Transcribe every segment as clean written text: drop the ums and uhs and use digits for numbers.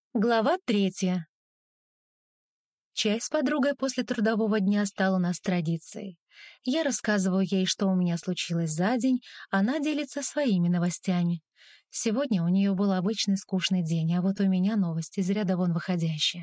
Глава 3. Чай с подругой после трудового дня стал у нас традицией. Я рассказываю ей, что у меня случилось за день, она делится своими новостями. Сегодня у нее был обычный скучный день, а вот у меня новости из ряда вон выходящие.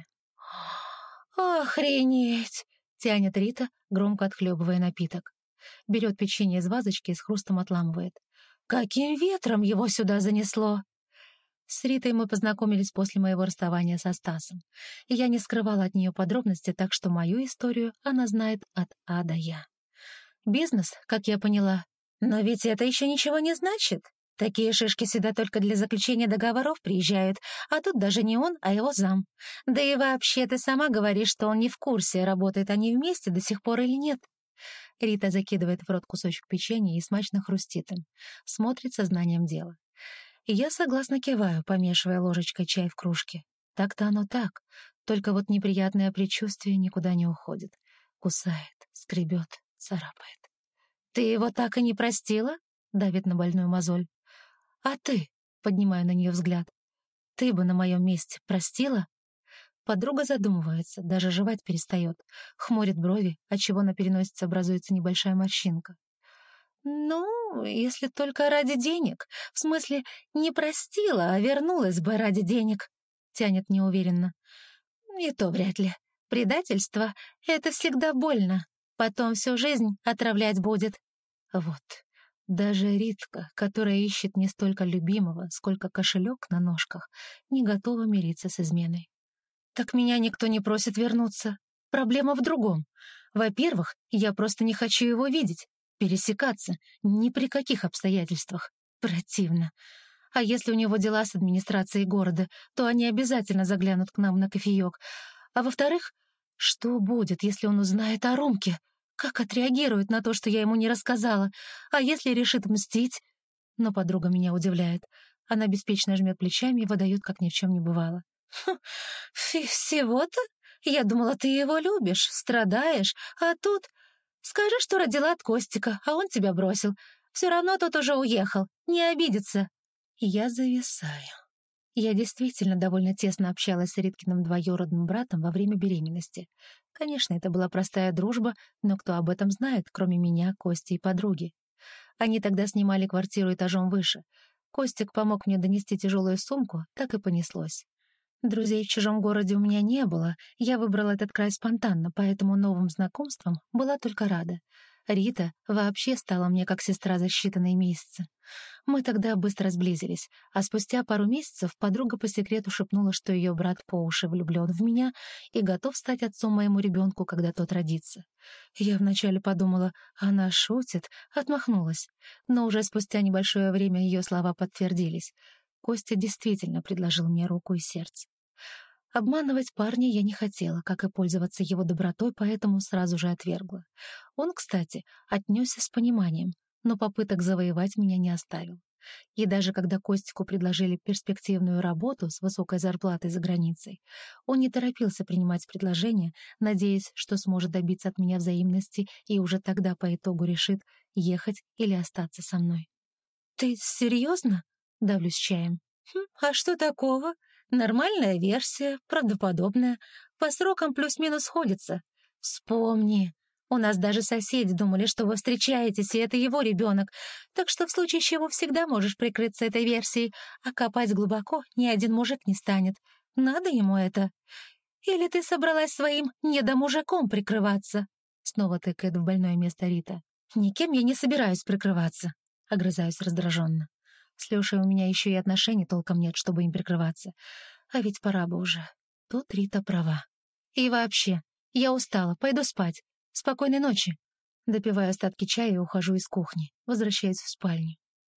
«Охренеть!» — тянет Рита, громко отхлебывая напиток. Берет печенье из вазочки и с хрустом отламывает. «Каким ветром его сюда занесло?» С Ритой мы познакомились после моего расставания со Стасом. И я не скрывала от нее подробности, так что мою историю она знает от А до Я. Бизнес, как я поняла. Но ведь это еще ничего не значит. Такие шишки сюда только для заключения договоров приезжают, а тут даже не он, а его зам. Да и вообще ты сама говоришь, что он не в курсе, работают они вместе до сих пор или нет. Рита закидывает в рот кусочек печенья и смачно хрустит им. Смотрит со знанием дела. И я согласно киваю, помешивая ложечкой чай в кружке. Так-то оно так, только вот неприятное предчувствие никуда не уходит. Кусает, скребет, царапает. «Ты его так и не простила?» — давит на больную мозоль. «А ты?» — поднимаю на нее взгляд. «Ты бы на моем месте простила?» Подруга задумывается, даже жевать перестает, хмурит брови, отчего на переносице образуется небольшая морщинка. «Ну, если только ради денег. В смысле, не простила, а вернулась бы ради денег», — тянет неуверенно. «И то вряд ли. Предательство — это всегда больно. Потом всю жизнь отравлять будет». Вот. Даже Ритка, которая ищет не столько любимого, сколько кошелек на ножках, не готова мириться с изменой. «Так меня никто не просит вернуться. Проблема в другом. Во-первых, я просто не хочу его видеть. Пересекаться ни при каких обстоятельствах. Противно. А если у него дела с администрацией города, то они обязательно заглянут к нам на кофеек. А во-вторых, что будет, если он узнает о Ромке? Как отреагирует на то, что я ему не рассказала? А если решит мстить? Но подруга меня удивляет. Она беспечно жмет плечами и выдает, как ни в чем не бывало. «Всего-то? Я думала, ты его любишь, страдаешь, а тут... Скажи, что родила от Костика, а он тебя бросил. Все равно тот уже уехал, не обидится». Я зависаю. Я действительно довольно тесно общалась с Риткиным двоюродным братом во время беременности. Конечно, это была простая дружба, но кто об этом знает, кроме меня, Кости и подруги? Они тогда снимали квартиру этажом выше. Костик помог мне донести тяжелую сумку, так и понеслось. Друзей в чужом городе у меня не было, я выбрала этот край спонтанно, поэтому новым знакомствам была только рада. Рита вообще стала мне как сестра за считанные месяцы. Мы тогда быстро сблизились, а спустя пару месяцев подруга по секрету шепнула, что ее брат по уши влюблен в меня и готов стать отцом моему ребенку, когда тот родится. Я вначале подумала, она шутит, отмахнулась, но уже спустя небольшое время ее слова подтвердились. Костя действительно предложил мне руку и сердце. Обманывать парня я не хотела, как и пользоваться его добротой, поэтому сразу же отвергла. Он, кстати, отнесся с пониманием, но попыток завоевать меня не оставил. И даже когда Костику предложили перспективную работу с высокой зарплатой за границей, он не торопился принимать предложение, надеясь, что сможет добиться от меня взаимности и уже тогда по итогу решит, ехать или остаться со мной. «Ты серьезно?» — давлюсь чаем. «А что такого? Нормальная версия, правдоподобная. По срокам плюс-минус сходится. Вспомни, у нас даже соседи думали, что вы встречаетесь, и это его ребенок. Так что в случае чего всегда можешь прикрыться этой версией, а копать глубоко ни один мужик не станет. Надо ему это. Или ты собралась своим недомужиком прикрываться?» Снова тыкает в больное место Рита. «Никем я не собираюсь прикрываться», — огрызаюсь раздраженно. С Лешей у меня еще и отношений толком нет, чтобы им прикрываться. А ведь пора бы уже. Тут Рита права. И вообще, я устала, пойду спать. Спокойной ночи. Допиваю остатки чая и ухожу из кухни. Возвращаюсь в спальню.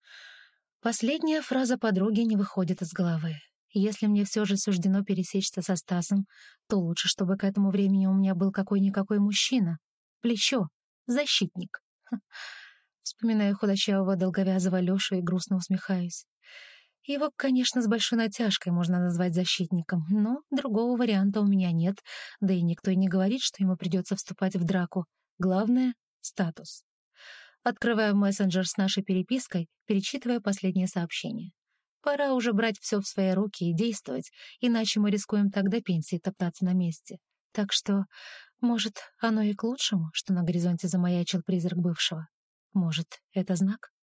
Последняя фраза подруги не выходит из головы. Если мне все же суждено пересечься со Стасом, то лучше, чтобы к этому времени у меня был какой-никакой мужчина. Плечо. Защитник. Вспоминаю худощавого долговязого Лешу и грустно усмехаюсь. Его, конечно, с большой натяжкой можно назвать защитником, но другого варианта у меня нет, да и никто и не говорит, что ему придется вступать в драку. Главное — статус. Открываю мессенджер с нашей перепиской, перечитывая последнее сообщение. Пора уже брать все в свои руки и действовать, иначе мы рискуем так до пенсии топтаться на месте. Так что, может, оно и к лучшему, что на горизонте замаячил призрак бывшего. Может, это знак?